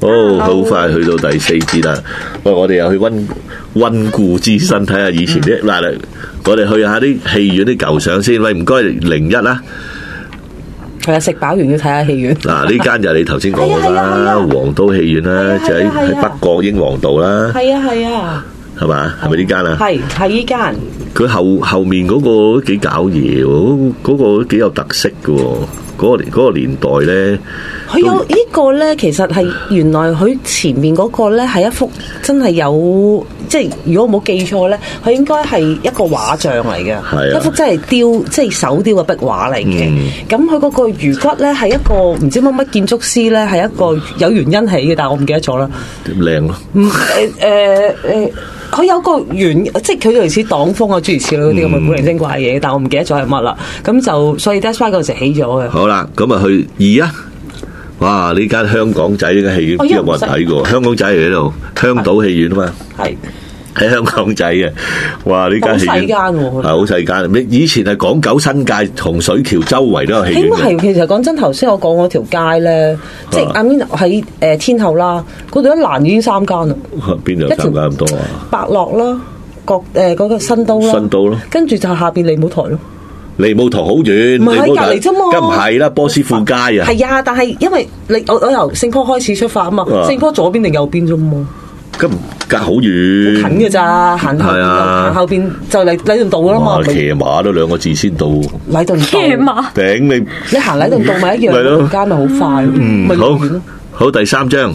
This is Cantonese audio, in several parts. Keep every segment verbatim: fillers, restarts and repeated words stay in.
好，好快去到第四節啦。喂，我哋又去溫溫故知新，睇下以前啲嗱，嗯、我哋去下啲戲院啲舊相先。喂，唔該，零一啦。 係啊，食飽完要睇下戲院。 嗱，呢間就係你頭先講嘅啦，皇都戲院啦，就喺喺北角英皇道啦。 係啊係啊。 係嘛？係咪呢間啊？ 係係呢間。佢後後面嗰個都幾搞嘢喎，嗰、嗰個都幾有特色嘅喎。嗰、嗰個年、嗰個年代咧， 佢有呢個咧，其實係原來佢前面嗰個咧係一幅真係有，即係如果我冇記錯咧，佢應該係一個畫像嚟嘅， 啊、 一幅真係雕，即係手雕嘅壁畫嚟嘅。咁佢嗰個魚骨咧係一個唔知乜乜建築師咧係一個有原因起嘅，但係我唔記得咗啦。 靚咯。 嗯誒誒誒。佢有個原，即係佢類似擋風啊諸如此類嗰啲咁嘅古靈精怪嘢，但我唔記得咗係乜啦。咁就所以 that's why 嗰陣時起咗嘅。 好啦，咁啊去二啊！哇！呢間香港仔呢間戲院邊有冇人睇過？香港仔嚟呢度，香島戲院啊嘛。係喺香港仔嘅。哇！呢間戲院好細間喎，係好細間。你以前係港九新界洪水橋周圍都有戲院。應該係， 其實講真，頭先我講嗰條街咧，即係 I mean 喺誒天后啦，嗰度一欄已經三間啦。 邊度有三間咁多啊？ 百樂啦，國誒嗰個新都啦， 新都咯，跟住就下邊利舞台咯。 利舞台好遠， 唔係喺隔離啫嘛， 梗唔係啦，波斯富街啊。 係啊，但係因為你我我由聖科開始出發啊嘛，聖科左邊定右邊啫嘛。 咁隔好遠， 近嘅咋，行後行後邊就嚟禮頓道噶啦嘛。 騎馬都兩個字先到。 禮頓道。騎馬。頂你！ 你行禮頓道咪一樣，條街咪好快。 嗯，好。好，第三張。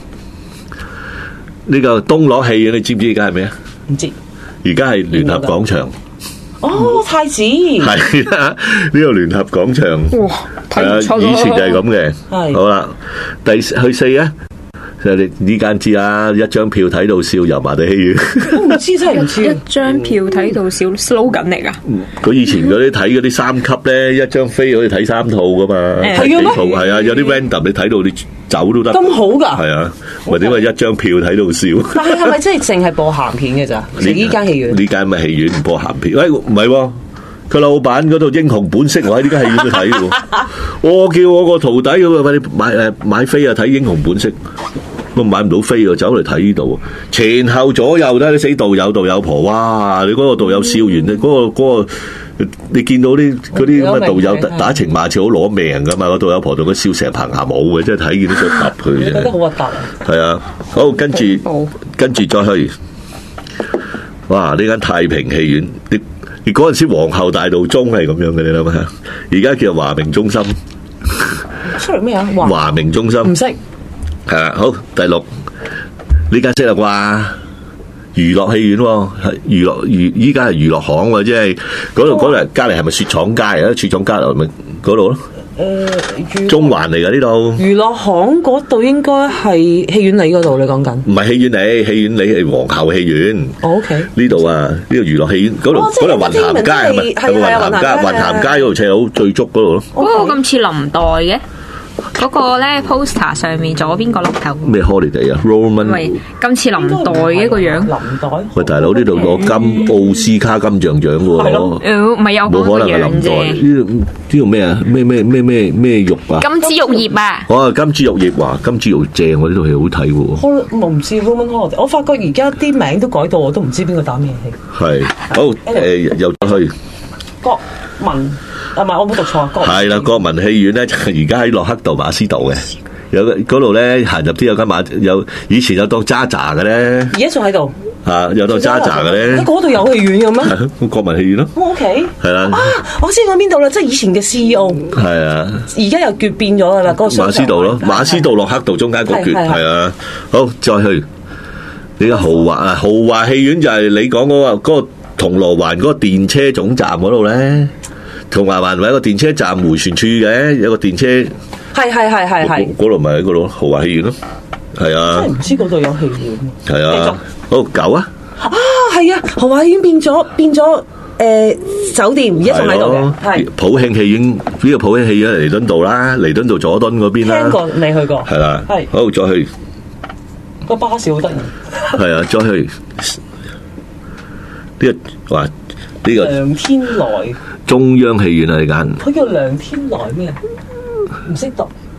呢個東樂戲院，你知唔知而家係咩啊？ 唔知。而家係聯合廣場。 哦，太子。 係啊，呢個聯合廣場。哇，睇唔出。以前就係咁嘅。係。好啦，第去四啊。就你呢間知啦，一張票睇到笑，油麻地戲院。 我唔知真係唔知。 一張票睇到笑 slogan 嚟啊！ 佢以前嗰啲睇嗰啲三級咧，一張飛可以睇三套噶嘛。 係嘅咩？ 係啊，有啲 random 你睇到你走都得。 咁好㗎？ 係啊，或者話一張票睇到笑。 但係係咪真係淨係播鹹片嘅咋？呢間戲院？ 呢間咪戲院唔播鹹片？喂，唔係喎。佢老闆嗰度英雄本色，我喺呢間戲院度睇喎。我叫我個徒弟咁啊，快啲買誒買飛啊，睇英雄本色。我買唔到飛啊，走嚟睇呢度。前後左右都係啲死道友道友婆，哇！你嗰個道友笑完，你嗰個嗰個，你見到啲嗰啲咁嘅道友打打情罵俏好攞命噶嘛？嗰道友婆同佢笑成棚牙舞嘅，即係睇見都想揼佢嘅。 覺得好核突啊！ 係啊，好跟住跟住再去。哇！呢間太平戲院，你你嗰陣時皇后大道中係咁樣嘅，你諗下，而家叫華明中心。 出嚟咩啊？ 華明中心唔識。係啦，好第六呢間識啦啩，娛樂戲院喎，係娛樂娛依家係娛樂行喎，即係嗰度嗰度隔籬係咪雪廠街啊？雪廠街樓咪嗰度咯。誒，中環嚟噶呢度。娛樂行嗰度應該係戲院里嗰度，你講緊？唔係戲院里，戲院里係皇后戲院。O K。呢度啊，呢個娛樂戲院嗰度嗰度雲咸街係咪？係咪雲咸街？雲咸街嗰度斜好最足嗰度咯。 嗰個咁似林黛嘅。嗰個咧 poster 上面左邊個碌頭咩 holiday 啊 Roman 喂，今次林黛嘅個樣，林黛喂大佬呢度攞金奧斯卡金像獎喎，係咯， 唔係有冇可能係林黛呢度呢度咩啊咩咩咩咩咩肉啊金枝玉葉啊， 哦金枝玉葉話金枝玉正喎，呢套戲好睇喎， 我唔知 Roman holiday，我發覺而家啲名都改到我都唔知邊個打咩戲， 係好誒又去國民。係咪我冇讀錯？ 係啦，國民戲院咧，而家喺洛克道馬斯道嘅，有嗰度咧行入啲有間馬有以前有當渣渣嘅咧， 而家仲喺度嚇有當渣渣嘅咧， 喺嗰度有戲院嘅咩？ 國民戲院咯。 O K。係啦。 啊，我知講邊度啦，即係以前嘅 C E O。 係啊。 而家又決變咗㗎啦，嗰個馬斯道咯，馬斯道洛克道中間嗰橛係啊。好，再去呢個豪華啊，豪華戲院就係你講嗰個嗰個銅鑼灣嗰個電車總站嗰度咧。同埋還咪一個電車站迴旋處嘅，有個電車， 係係係係係， 嗰度咪喺嗰度豪華戲院咯，係啊， 真係唔知嗰度有戲院， 係啊，好九啊， 啊係啊，豪華戲院變咗變咗誒酒店，而家仲喺度嘅，係普慶戲院，呢個普慶戲院喺彌敦道啦，彌敦道佐敦嗰邊啦， 聽過未去過， 係啦，係好再去個巴士好得意， 係啊，再去呢個話呢個梁天來。中央戲院啊，呢間佢叫梁天來咩？唔識讀。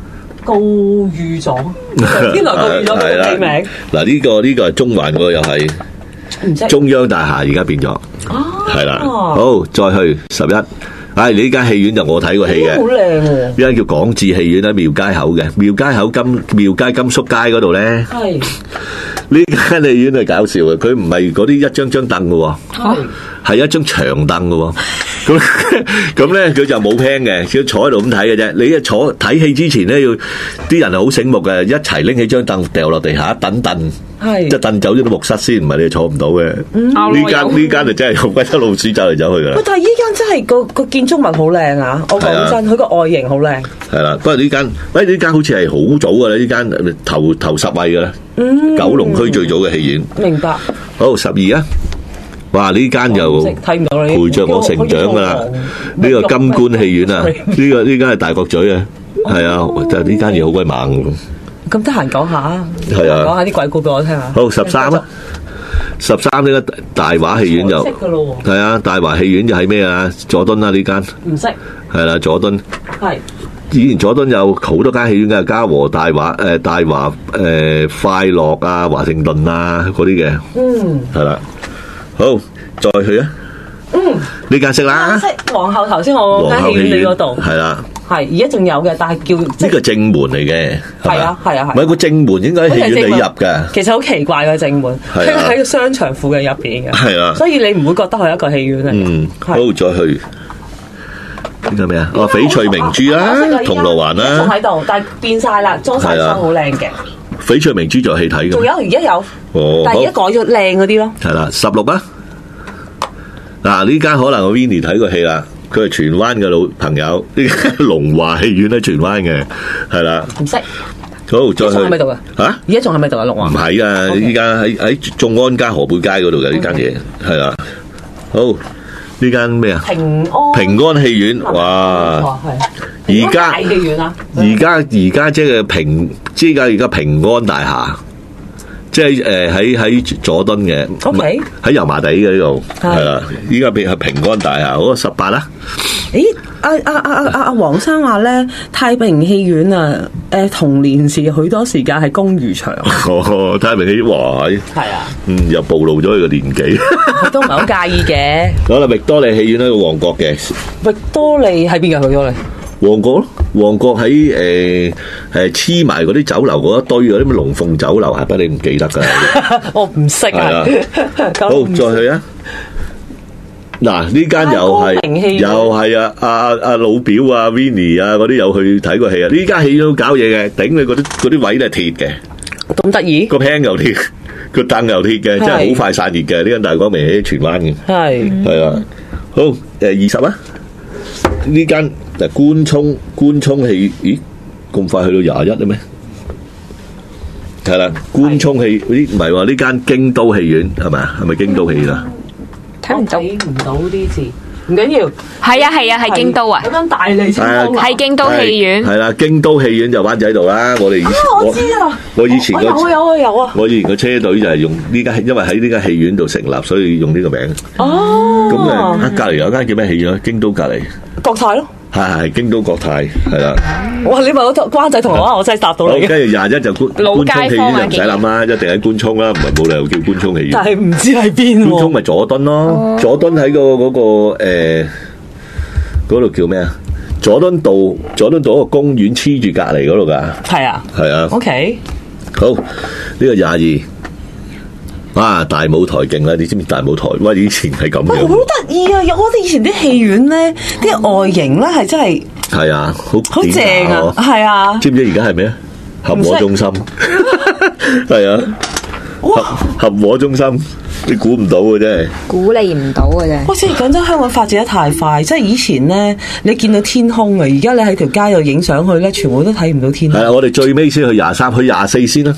告御狀，邊來告御狀嘅地名？ 嗱，呢個呢個係中環嗰個又係中央大廈，而家變咗，係啦。好，再去十一。唉，呢間戲院就我睇過戲嘅， 好靚喎！呢間叫港智戲院喺廟街口嘅，廟街口金廟街金粟街嗰度咧。 係呢間戲院係搞笑嘅，佢唔係嗰啲一張張凳嘅，係係一張長凳嘅。咁咁咧，佢就冇 plan 嘅，只要坐喺度咁睇嘅啫。你一坐睇戲之前咧，要啲人係好醒目嘅，一齊拎起張凳掉落地下，等凳，即係凳走咗到木室先，唔係你坐唔到嘅。呢間呢間就真係好鬼多老鼠走嚟走去噶啦。 喂，但係呢間真係個個建築物好靚啊！我講真，佢個外形好靚。係啦，不過呢間，喂呢間好似係好早噶啦，呢間頭頭十位噶啦，九龍區最早嘅戲院。明白。好，十二啊！哇！呢間又陪着我成長噶啦，呢個金冠戲院啊，呢個呢間係大角咀啊，係啊，但係呢間嘢好鬼猛。 咁得閒講下， 係啊， 講下啲鬼故俾我聽下。 好，十三啊，十三呢個大華戲院就係啊，大華戲院就係咩啊？佐敦啊呢間唔識係啦，佐敦係以前佐敦有好多間戲院嘅，嘉禾、大華誒、大華誒、快樂啊、華盛頓啊嗰啲嘅，嗯，係啦。好，再去啊！嗯，呢間識啦， 識皇后頭先我間戲院你嗰度係啦， 係而家仲有嘅，但係叫呢個正門嚟嘅， 係啊係啊係。 唔係個正門應該喺戲院你入嘅， 其實好奇怪嘅正門，喺喺個商場附近入邊嘅，係啊，所以你唔會覺得係一個戲院嚟。 嗯，好，再去呢個咩啊？哦，翡翠明珠啦，銅鑼灣啦， 仲喺度，但係變晒啦，裝晒裝好靚嘅。 翡翠明珠仲有戲睇嘅， 仲有而家有，哦，但係而家改咗靚嗰啲咯。係啦，十六啊！ 嗱，呢間可能我 Winnie 睇過戲啦，佢係荃灣嘅老朋友，呢間龍華戲院喺荃灣嘅，係啦。唔識。好，再去。仲喺咪度噶？吓？而家仲喺咪度啊？龍華？唔係啊，依家喺喺眾安街河背街嗰度嘅呢間嘢，係啦。好，呢間咩啊？平安。平安戲院，哇！而家大戲院啊！而家而家即係平，即係而家平安大廈。即係誒喺喺佐敦嘅，喺油麻地嘅呢度，係啦。依家變係平安大廈，嗰個十八啦。誒，阿阿阿阿阿阿黃生話咧，太平戲院啊，誒童年時許多時間係公餘場。哦，太平戲院，哇！係啊，嗯，又暴露咗佢個年紀。佢都唔係好介意嘅。好啦，域多利戲院喺個旺角嘅。域多利喺邊㗎？域多利？旺角咯，旺角喺誒誒黐埋嗰啲酒樓嗰一堆嗰啲咩龍鳳酒樓，係不你唔記得噶？我唔識啊。好，再去啊！嗱，呢間又係又係啊！阿阿阿老表啊 Winnie 啊嗰啲有去睇過戲啊！呢間戲院都搞嘢嘅，頂你嗰啲嗰啲位都係鐵嘅，咁得意個 pan 又鐵，個凳又鐵嘅，真係好快散熱嘅。呢間大光明喺荃灣嘅，係係啊。好，誒二十啊！呢間。就官涌官涌戲，咦咁快去到廿一啦咩？係啦，官涌戲，咦唔係喎？呢間京都戲院係咪？係咪京都戲院啊？睇唔到唔到啲字，唔緊要。係啊係啊係京都啊！嗰間大利清風係京都戲院。係啦，京都戲院就灣仔度啦。我哋以前我知啊，我以前個有有啊有啊。我以前個車隊就係用呢間，因為喺呢間戲院度成立，所以用呢個名。哦。咁啊，隔離有間叫咩戲院啊？京都隔離。國泰咯。係係京都國泰係啦。哇！你問我灣仔銅鑼灣，我真係答到你。跟住廿一就官官涌戲院就唔使諗啦，一定喺官涌啦，唔係冇理由叫官涌戲院。但係唔知喺邊。官涌咪佐敦咯，佐敦喺個嗰個誒嗰度叫咩啊？佐敦道，佐敦道個公園黐住隔離嗰度噶。係啊，係啊。OK，好，呢個廿二。哇！大舞台勁啦，你知唔知大舞台？哇！以前係咁樣，好得意啊！有我哋以前啲戲院咧，啲外形咧係真係係啊，好好正啊，係啊！知唔知而家係咩啊？合和中心係啊，合合和中心，你估唔到嘅真係，估你唔到嘅啫。哇！即係講真，香港發展得太快，即係以前咧，你見到天空啊，而家你喺條街度影相去咧，全部都睇唔到天空。係啊，我哋最尾先去廿三，去廿四先啦。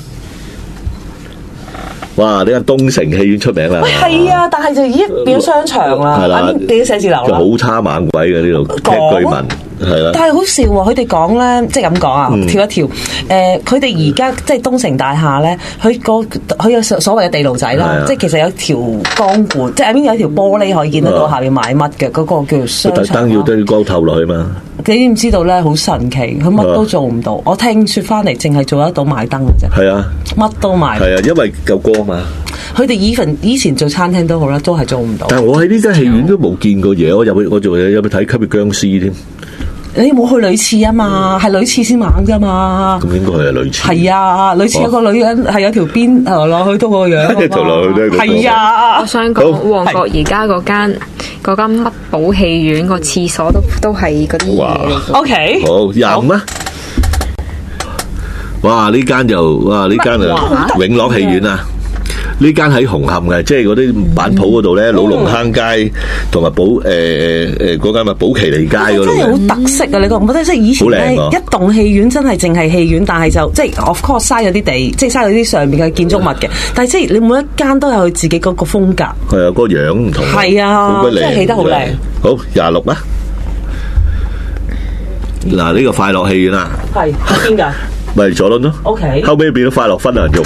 哇！呢間東城戲院出名啦，喂係啊，但係就已經變咗商場啦，係啦，變咗寫字樓啦，就好差猛鬼嘅呢度劇居民， 係啦。 但係好笑喎，佢哋講咧，即係咁講啊，跳一跳。誒，佢哋而家即係東城大廈咧，佢個佢有所謂嘅地牢仔啦，即係其實有條鋼管，即係入邊有一條玻璃可以見得到下面買乜嘅，嗰個叫做商場。特登要對光透落去嘛。 你知唔知道咧？好神奇，佢乜都做唔到。我聽説翻嚟，淨係做得到賣燈嘅啫。 係啊， 乜都賣。 係啊，因為夠光嘛。 佢哋以前以前做餐廳都好啦，都係做唔到。 但係我喺呢間戲院都冇見過嘢，我入去我做嘢有冇睇吸血僵屍添？ 你冇去女廁啊嘛，係女廁先猛㗎嘛。 咁應該係女廁。 係啊，女廁有個女人係有條邊頭落去都個樣。 頭落去都係嗰個。 係啊， 我想講旺角而家嗰間嗰間乜寶戲院個廁所都都係嗰啲嘢嚟。 O K， 好廿五啊！哇！呢間就哇呢間啊永樂戲院啊！呢間喺紅磡嘅，即係嗰啲板鋪嗰度咧，老龍坑街同埋寶誒誒誒嗰間咪寶奇利街嗰度。真係好特色啊！你覺唔覺得？即係以前咧一棟戲院真係淨係戲院，但係就即係 of course 嘥咗啲地，即係嘥咗啲上面嘅建築物嘅。但係即係你每一間都有佢自己嗰個風格。係啊，個樣唔同。 係啊， 好鬼靚， 真係起得好靚。 好廿六啊！嗱，呢個快樂戲院啊， 係喺邊㗎？ 咪佐敦咯。 O K。 後尾變咗快樂芬蘭肉。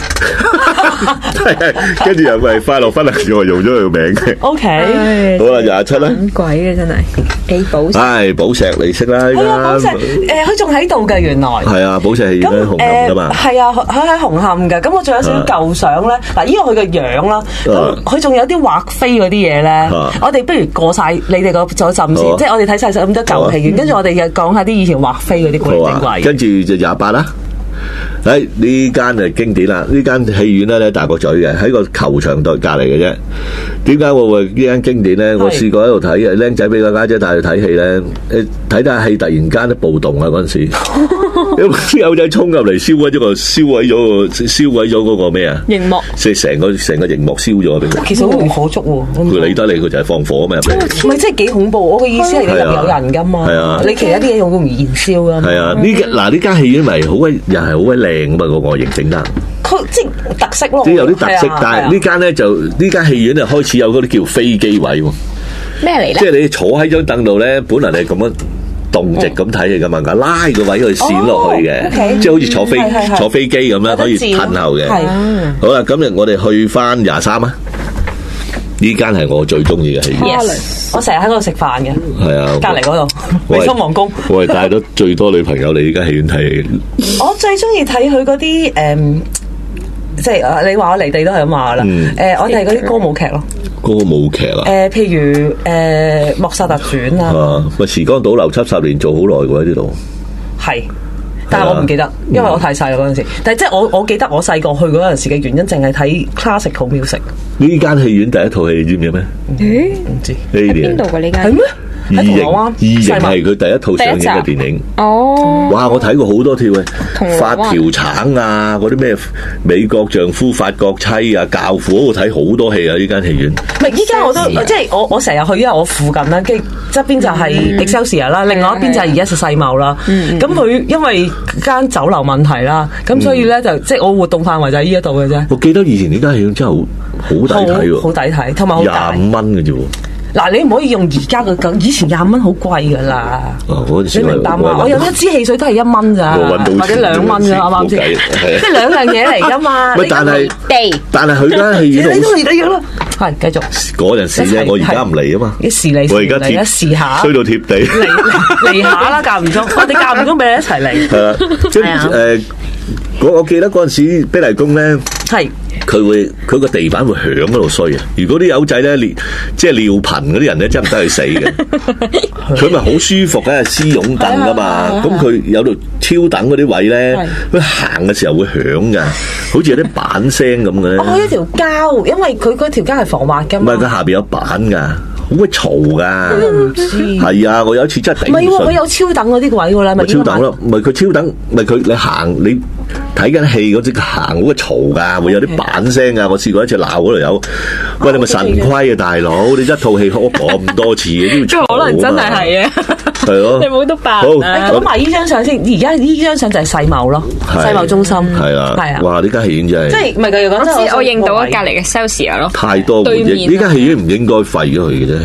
跟住又咪快樂芬蘭肉用咗佢個名嘅。 O K， 好啦，廿七啦。 咁鬼嘅真係，幾寶石。 唉，寶石你識啦。 係啊，寶石。誒，佢仲喺度嘅原來。係啊，寶石戲院喺紅磡噶嘛。 係啊，佢喺紅磡嘅。咁我仲有少少舊相咧。嗱，呢個佢嘅樣啦。咁佢仲有啲畫飛嗰啲嘢咧。我哋不如過晒你哋嗰嗰陣先，即係我哋睇晒咁多舊戲院，跟住我哋又講下啲以前畫飛嗰啲古靈精怪。 跟住就廿八啦。喺呢間就經典啦，呢間戲院咧喺大角咀嘅，喺個球場度隔籬嘅啫。點解我話呢間經典咧？我試過喺度睇嘅，僆仔俾個家姐帶去睇戲咧，誒睇睇戲突然間都暴動啊！嗰陣時，有啲友仔衝入嚟燒毀咗個燒毀咗個燒毀咗嗰個咩啊？ 熒幕， 即係成個成個熒幕燒咗俾佢。 其實好容易火燭喎。 佢理得你，佢就係放火咩？ 唔係，真係幾恐怖！我嘅意思係你入邊有人噶嘛？係啊，你其他啲嘢好容易燃燒噶嘛？ 係啊，呢嗱呢間戲院咪好鬼又係好鬼靚噶嘛？個外形整得。 佢即係特色咯， 即係有啲特色，但係呢間咧就呢間戲院就開始有嗰啲叫飛機位喎。 咩嚟咧？ 即係你坐喺張凳度咧，本來你咁樣動直咁睇嘅噶嘛，拉個位去閃落去嘅，即係好似坐飛坐飛機咁啦，可以褪後嘅。好啦，今日我哋去翻廿三啊！呢間係我最中意嘅戲院。 我成日喺嗰度食飯嘅。係啊，隔離嗰度美心皇宮。 我係帶咗最多女朋友嚟呢間戲院睇戲。 我最中意睇佢嗰啲誒，即係你話我離地都係咁話啦。誒，我哋係嗰啲歌舞劇咯。 歌舞劇啊？ 誒，譬如誒《莫薩特傳》啊。啊， 咪時光倒流七十年做好耐嘅喺呢度。係。 但係我唔記得，因為我太細啦嗰陣時。但係即係我我記得我細個去嗰陣時嘅原因，淨係睇 classical music。呢間戲院第一套戲你知唔知咩？誒，唔知。喺邊度嘅呢間？係咩？喺銅鑼灣。異形係佢第一套上映嘅電影。哦。哇！我睇過好多套嘅，發條橙啊，嗰啲咩美國丈夫、法國妻啊、教父嗰度睇好多戲啊！呢間戲院。唔係，依家我都即係我我成日去，因為我附近啦，跟住側邊就係 Excelsior 啦，另外一邊就係而家就世貿啦。咁佢因為間酒樓問題啦，咁所以咧就即係我活動範圍就喺呢一度嘅啫。我記得以前呢間戲院真係好好抵睇喎，好抵睇，同埋好大，廿五蚊嘅啫喎。嗱，你唔可以用而家嘅咁，以前廿蚊好貴噶啦。你明白嘛？我有一支汽水都係一蚊咋，或者兩蚊咋，啱啱先？即係兩樣嘢嚟噶嘛。喂，但係但係佢間戲院你都嚟得樣啦。係繼續。嗰陣時啫，我而家唔嚟啊嘛。一時嚟，我而家貼試下，吹到貼地。嚟嚟下啦，間唔中，我哋間唔中俾你一齊嚟。係啊，即係誒，我我記得嗰陣時，碧麗宮咧係。佢會佢個地板會響嗰度衰啊！如果啲友仔咧，即係尿頻嗰啲人咧，真係唔得去死嘅。佢咪好舒服嘅，絲絨凳噶嘛。咁佢有度超等嗰啲位咧，佢行嘅時候會響噶，好似有啲板聲咁嘅咧。哦，一條膠，因為佢嗰條膠係防滑噶嘛。唔係，佢下邊有板噶，好鬼嘈噶。我都唔知。係啊，我有一次真係頂唔順。唔係喎，佢有超等嗰啲位噶啦，咪超等咯。唔係佢超等，唔係佢你行你。睇緊戲嗰隻行好鬼嘈噶，會有啲板聲噶。我試過一次鬧嗰度有，喂你咪腎虧啊大佬！你一套戲開咁多次，都要嘈。可能真係係啊，係咯。你冇得扮啊！講埋呢張相先，而家呢張相就係世貿咯，世貿中心係啦，係啊。哇！呢間戲院真係即係唔係佢講真，我認到隔離嘅 Celsius 咯，太多回憶。呢間戲院唔應該廢咗佢嘅真係。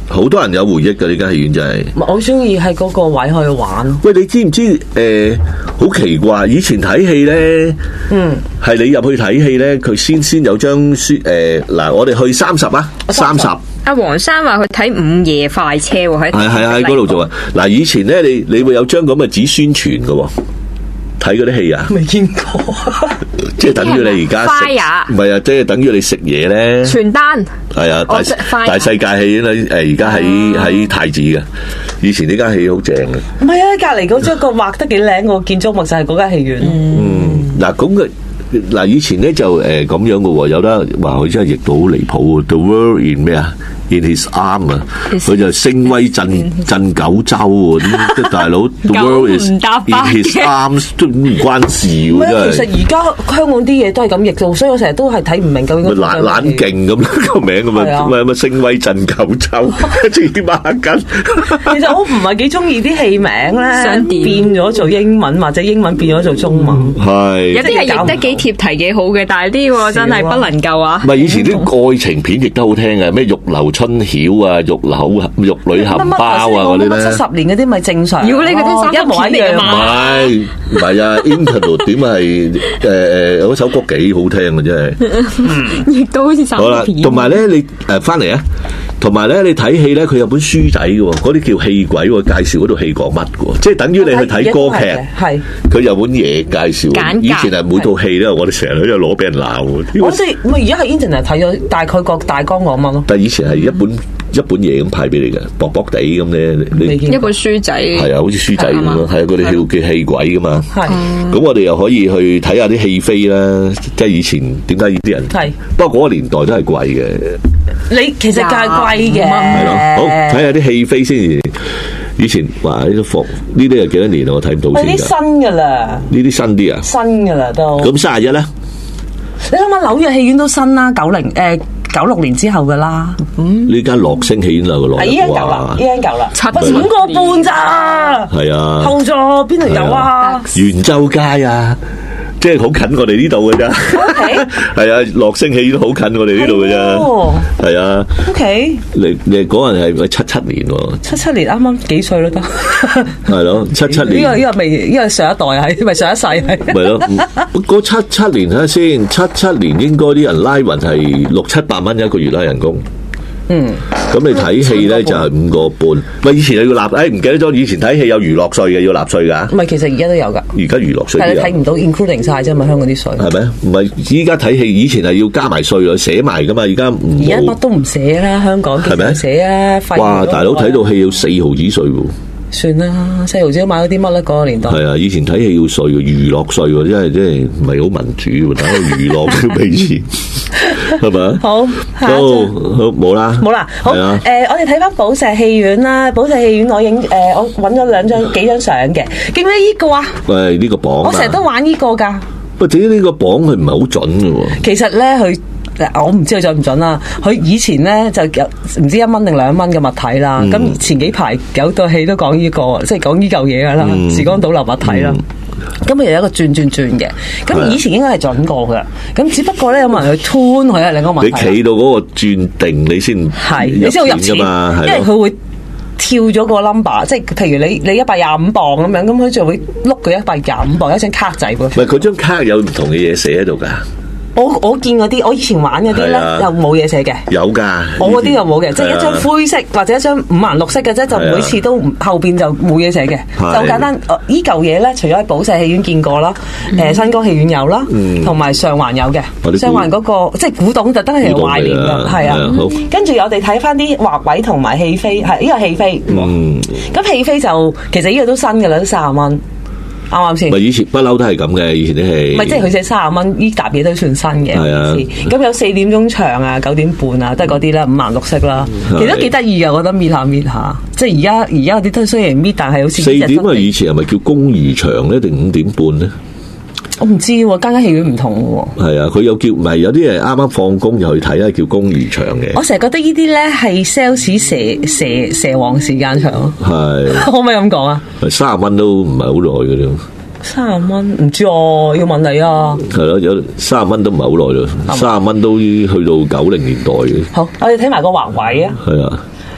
好多人有回憶㗎，呢間戲院真係。 我中意喺嗰個位去玩。 喂，你知唔知誒？好、呃、奇怪，以前睇戲咧，嗯，係你入去睇戲咧，佢先先有張書誒，嗱、呃，我哋去三十啊，三十。 阿黃生話去睇午夜快車喎，喺係係喺嗰度做啊。嗱，以前咧，你你會有張咁嘅紙宣傳㗎喎。睇嗰啲戲啊， 未見過， 即係等於你而家食，唔係啊，即係等於你食嘢咧。 傳單係啊，大大世界戲院咧，誒，而家喺喺太子嘅，以前呢間戲好正嘅。 唔係啊，隔離嗰張個畫得幾靚個建築物就係嗰間戲院。 嗯，嗱咁嘅。嗱，以前咧就誒咁樣嘅喎，有得話佢真係譯到好離譜喎。The world in 咩啊？In his arm 啊，佢就聲威震震九州喎。啲大佬 The world is in his arms 都唔關事喎。真係。 其實而家香港啲嘢都係咁譯到，所以我成日都係睇唔明究竟。 懶懶勁咁個名咁啊，咩咩聲威震九州，黐孖筋。 其實我唔係幾中意啲戲名咧，變咗做英文或者英文變咗做中文。 係。 有啲係譯得幾貼題幾好嘅，但係呢個真係不能夠啊！ 唔係以前啲愛情片亦都好聽嘅，咩玉樓春曉啊、玉樓玉女含包啊嗰啲咧。 七十年嗰啲咪正常？如果你嗰啲一模一樣嘛？ 唔係唔係啊 Interlude 點係誒誒嗰首歌幾好聽嘅真係。 亦都好似好啦，同埋咧你誒翻嚟啊！同埋咧，你睇戲咧，佢有本書仔嘅，嗰啲叫戲鬼喎，介紹嗰套戲講乜嘅，即係等於你去睇歌劇，係佢有本嘢介紹。以前係每套戲咧，我哋成日喺度攞俾人鬧。 我哋唔係而家喺 Internet 睇咗大概個大綱講乜咯。 但係以前係一本一本嘢咁派俾你嘅，薄薄地咁咧，你一本書仔係啊，好似書仔咁咯，係啊，嗰啲叫叫戲鬼噶嘛。係咁，我哋又可以去睇下啲戲飛啦。即係以前點解呢啲人係？不過嗰個年代都係貴嘅。 你其實價貴嘅， 係咯，好睇下啲戲飛先。以前話呢啲服呢啲係幾多年啊？我睇唔到先。 呢啲新噶啦， 呢啲新啲啊， 新噶啦都。咁三十一咧？ 你諗下紐約戲院都新啦，九零誒九六年之後噶啦。 嗯，呢間樂星戲院啊個內， 依間舊啦，依間舊啦，五個半咋？係啊，後座邊度有啊？ 元州街啊！即係好近我哋呢度嘅咋，係啊，樂星戲院好近我哋呢度嘅咋，係啊。O K，你你嗰陣係七七年喎， 七七年啱啱幾歲咯都， 係咯，七七年。 呢個呢個未呢個上一代係咪上一世係？ 咪咯，嗰七七年睇下先，七七年應該啲人拉勻係六七百蚊一個月啦人工。嗯，咁你睇戲咧就係五個半，咪以前又要納，誒唔記得咗，以前睇戲有娛樂稅嘅，要納稅噶。 唔係，其實而家都有噶。 而家娛樂稅但係你睇唔到 including 晒啫嘛，香港啲稅。 係咪？唔係，依家睇戲以前係要加埋稅啊，寫埋噶嘛，而家唔。 而家乜都唔寫啦，香港係咪？寫啊， 哇！大佬睇到戲要四毫子稅喎。 算啦，四毫子都買咗啲乜咧？嗰個年代係啊，以前睇戲要稅嘅，娛樂稅喎，真係真係唔係好民主喎，打個娛樂都俾錢，係咪啊？好，都好冇啦， 冇啦。好，誒，我哋睇翻寶石戲院啦，寶石戲院我影誒，我揾咗兩張幾張相嘅，記唔記得依個啊？ 喂，呢個榜我成日都玩呢個㗎。 喂，至於呢個榜佢唔係好準嘅喎。 其實咧，佢。我唔知佢準唔準啦。佢以前咧就有唔知一蚊定兩蚊嘅物體啦。咁、嗯、前幾排有套戲都講呢、這個，即係講呢嚿嘢噶啦。嗯、時光倒流物體啦。咁佢、嗯、有一個轉轉轉嘅。咁以前應該係準過嘅。咁的只不過咧有冇人去 tune 佢係另一個問題。 你企到嗰個轉定你先係， 你先要入錢噶嘛？因為佢會跳咗個 number，即係譬如你你一百廿五磅咁樣，咁佢就會碌佢一百廿五磅一張卡仔喎。 唔係佢張卡有唔同嘅嘢寫喺度㗎。 我我見嗰啲，我以前玩嗰啲咧又冇嘢寫嘅， 有噶。 我嗰啲又冇嘅，即係一張灰色或者一張五顏六色嘅啫，就每次都後邊就冇嘢寫嘅，就好簡單。依嚿嘢咧，除咗喺寶石戲院見過啦，誒新光戲院有啦，同埋上環有嘅。上環嗰個即係古董，特登係懷念㗎，係啊。跟住我哋睇翻啲畫位同埋戲飛，係呢個戲飛。嗯，咁戲飛就其實呢個都新㗎啦，都三十蚊。啱啱先？ 咪以前不嬲都係咁嘅，以前啲戲。 咪即係佢寫三十蚊，呢沓嘢都算新嘅。係啊。咁有四點鐘場啊，九點半啊，都係嗰啲啦，五顏六色啦。其實都幾得意㗎，我覺得搣下搣下。即係而家而家嗰啲都雖然搣，但係好似四點啊！以前係咪叫公餘場咧，定五點半咧？ 我唔知喎，間間戲院唔同嘅喎。 係啊，佢有叫唔係有啲係啱啱放工就去睇啦，叫公餘場嘅。 我成日覺得呢啲咧係 sales 蛇蛇蛇王時間場咯。係是。可唔可以咁講啊？ 三十蚊都唔係好耐嘅啫。 三十蚊唔知哦，要問你啊。係咯，有三十蚊都唔係好耐咯，三十蚊都去到九零年代嘅。 好，我哋睇埋個畫位啊。 係啊。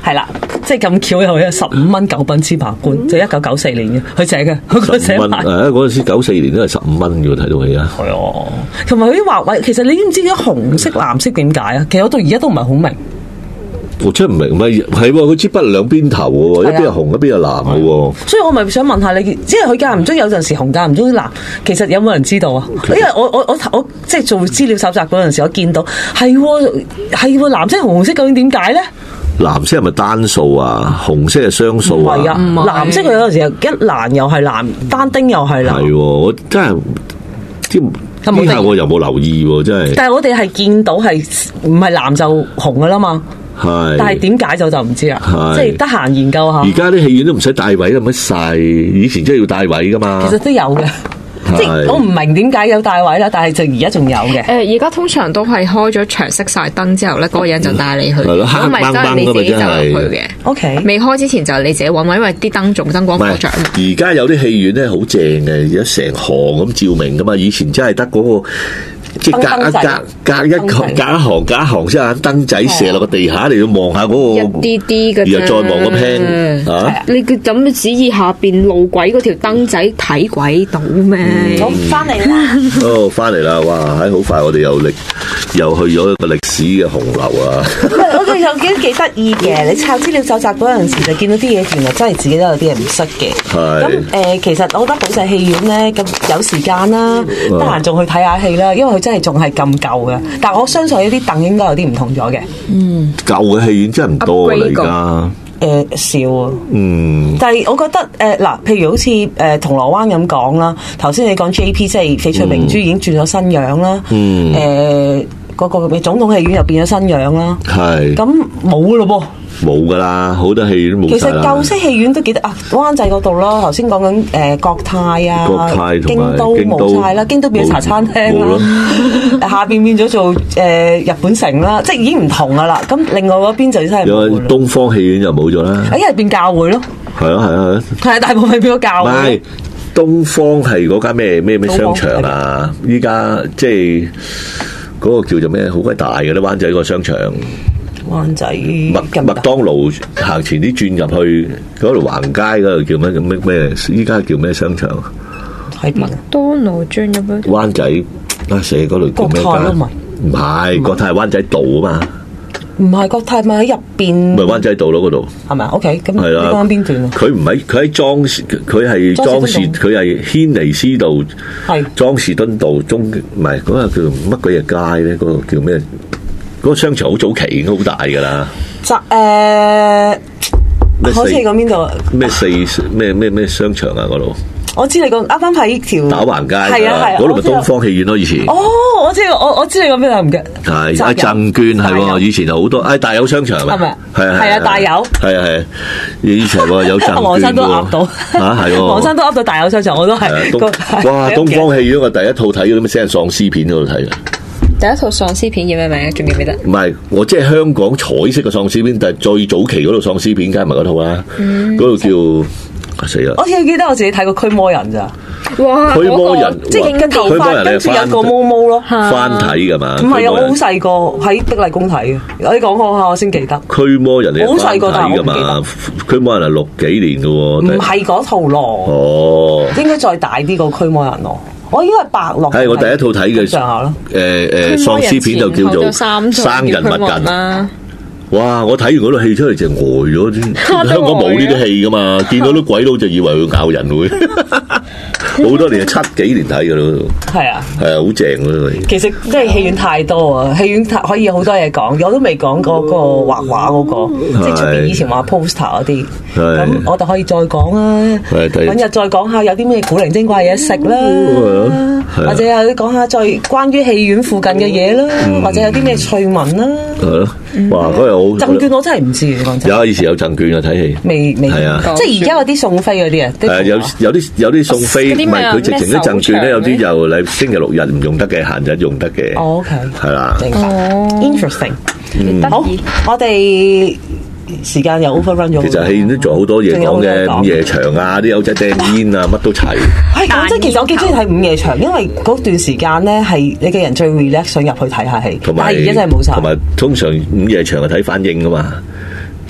係啦，即係咁巧又有十五蚊九品芝麻官，就一九九四年嘅，佢寫嘅，佢寫埋。 誒嗰陣時九四年都係十五蚊嘅，睇到戲啊。 係啊，同埋佢啲畫位，其實你知唔知啲紅色、藍色點解啊？其實我到而家都唔係好明。 我真唔明，唔係係喎，佢支筆兩邊頭喎，一邊係紅，一邊係藍嘅喎。 所以我咪想問下你，即係佢間唔中有陣時紅，間唔中藍，其實有冇人知道啊？ Okay. 因為我我我我即係做資料搜集嗰陣時，我見到係喎係喎藍色紅色究竟點解咧？ 藍色係咪單數啊？紅色係雙數啊？ 係啊，藍色佢有陣時一欄又係藍，單丁又係藍。 係喎，我真係啲呢下我又冇留意喎，真係。 但係我哋係見到係唔係藍就紅㗎啦嘛。係，但係點解就就唔知啦。即係得閒研究下。而家啲戲院都唔使帶位啦，乜晒？以前真係要帶位噶嘛。 其實都有嘅，即係我唔明點解有帶位啦，但係就而家仲有嘅。 誒，而家通常都係開咗場熄晒燈之後咧，嗰個人就帶你去。係咯， 黑掹掹你自己就咁去嘅。O K，未開之前就係你自己揾位，因為啲燈仲燈光火著。 而家有啲戲院咧好正嘅，有成行咁照明噶嘛。以前真係得嗰個。即係隔一隔隔一行隔一行隔一行先有燈仔射落個地下嚟，要望下嗰個一啲啲嘅， 然後再望個 pan 嚇。你咁指意下邊路軌嗰條燈仔睇鬼到咩？ 好，翻嚟啦！ 哦，翻嚟啦！哇，喺好快，我哋又歷又去咗一個歷史嘅洪流啊！ 我哋又見得幾得意嘅。你抄資料搜集嗰陣時，就見到啲嘢，原來真係自己都有啲嘢唔識嘅。係咁誒，其實我覺得寶石戲院咧，咁有時間啦，得閒仲去睇下戲啦，因為佢真係仲係咁舊嘅，但我相信呢啲凳應該有啲唔同咗嘅。嗯， 舊嘅戲院真係唔多啊，而家誒少啊。 嗯， 但係我覺得誒嗱、呃，譬如好似誒銅鑼灣咁講啦，頭先你講 J P 即係翡翠明珠已經轉咗新樣啦。嗯，誒、呃、嗰、那個總統戲院又變咗新樣啦。係，咁冇咯噃。 冇噶啦，好多戲院都冇晒啦。 其實舊式戲院都記得啊，灣仔嗰度咯。頭先講緊誒國泰啊， 國泰京都冇晒啦，京都變咗茶餐廳啦，下邊變咗做誒、呃、日本城啦，即係已經唔同噶啦。咁另外嗰邊就真係冇啦。 東方戲院就冇咗啦。 因為變教會咯。係啊係啊係啊，大部分變咗教會。唔係東方係嗰間咩咩咩商場啊？依家即係嗰個叫做咩好鬼大嘅咧，灣仔個商場。 灣仔麥麥當勞行前啲轉入去嗰度橫街嗰度叫咩？咁咩咩？依家叫咩商場？ 喺邊啊？ 麥當勞轉入去灣仔啊！寫嗰度叫咩街？唔係國泰係灣仔道啊嘛。 唔係國泰咪喺入邊？ 咪灣仔道咯嗰度。 係咪 ？OK，咁你講緊邊段啊？ 佢唔係佢喺莊士，佢係莊士，佢係軒尼詩道，係莊士敦道中，唔係嗰個叫乜鬼嘢街咧？嗰、嗰個叫咩？嗰個商場好早期已經好大噶啦， 就誒，好似講邊度？ 咩四咩咩咩商場啊？嗰度我知你講啱啱喺條打橫街， 係啊係， 嗰度咪東方戲院咯，以前。哦， 我知我我知你講咩啊？唔記得。 係啊，贈券係喎，以前就好多。誒，大有商場係咪？係咪？係啊係啊，大有。係啊係，以前喎有贈券。 黃生都噏到嚇係喎， 黃生都噏到大有商場，我都係。 哇！東方戲院我第一套睇嗰啲咩死人喪屍片嗰度睇嘅。 第一套喪屍片叫咩名？仲記唔記得？ 唔係，我即係香港彩色嘅喪屍片，但係最早期嗰套喪屍片，梗係唔係嗰套啦。嗰度叫死啦！ 我只係記得我自己睇過《驅魔人》咋。 哇！ 驅魔人即係跟頭髮，跟住有個毛毛咯。 翻睇噶嘛？ 唔係啊，我好細個喺碧麗宮睇嘅。你講講下，我先記得。 驅魔人你好細個睇噶嘛？驅魔人係六幾年嘅喎。 唔係嗰套咯。 哦， 應該再大啲個驅魔人咯。我應該係白樂。 係我第一套睇嘅上下咯。誒誒，喪屍片就叫做生人勿近啦。哇！我睇完嗰套戲出嚟就呆咗先。香港冇呢啲戲噶嘛，見到啲鬼佬就以為佢咬人會。好多年，七幾年睇噶啦。係啊，係啊，好正咯。 其實即係戲院太多啊，戲院可以有好多嘢講。我都未講過嗰個畫畫嗰個，即係出邊以前畫 poster 嗰啲。咁我哋可以再講啊。揾日再講下有啲咩古靈精怪嘢食啦，或者有啲講下再關於戲院附近嘅嘢啦，或者有啲咩趣聞啦。係咯，哇！嗰日好贈券我真係唔知嘅，講真。有以前有贈券啊，睇戲。未未係啊，即係而家有啲送飛嗰啲啊。誒有有啲有啲送飛。唔係佢直情啲贈券咧，有啲就你星期六日唔用得嘅，閒日用得嘅。哦 ，OK，係啦。哦 ，interesting，好，我哋時間又 overrun 咗。其實戲院都做好多嘢講嘅，午夜場啊，啲友仔掟煙啊，乜都齊。係講真，其實我幾中意睇午夜場，因為嗰段時間咧係你嘅人最 relax，想入去睇下戲。同埋而家真係冇晒。同埋通常午夜場係睇反應噶嘛。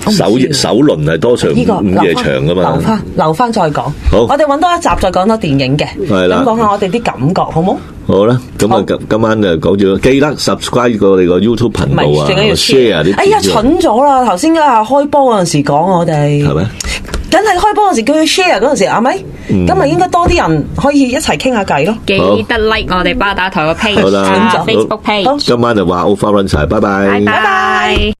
首首輪係多場呢個午夜場噶嘛， 留翻留翻再講。 好， 我哋揾多一集再講多電影嘅， 係啦， 咁講下我哋啲感覺，好冇？ 好啦，咁啊，今晚就講住，記得 subscribe 過我哋個 YouTube 頻道啊 ，share 啲。 哎呀，蠢咗啦！頭先啊開波嗰陣時講我哋係咩？ 梗係開波嗰時叫佢 share 嗰陣時，係咪？咁咪應該多啲人可以一齊傾下偈咯。 記得 like 我哋巴打台個 page，Facebook page。 今晚就話 overrun 晒，拜拜。 拜拜。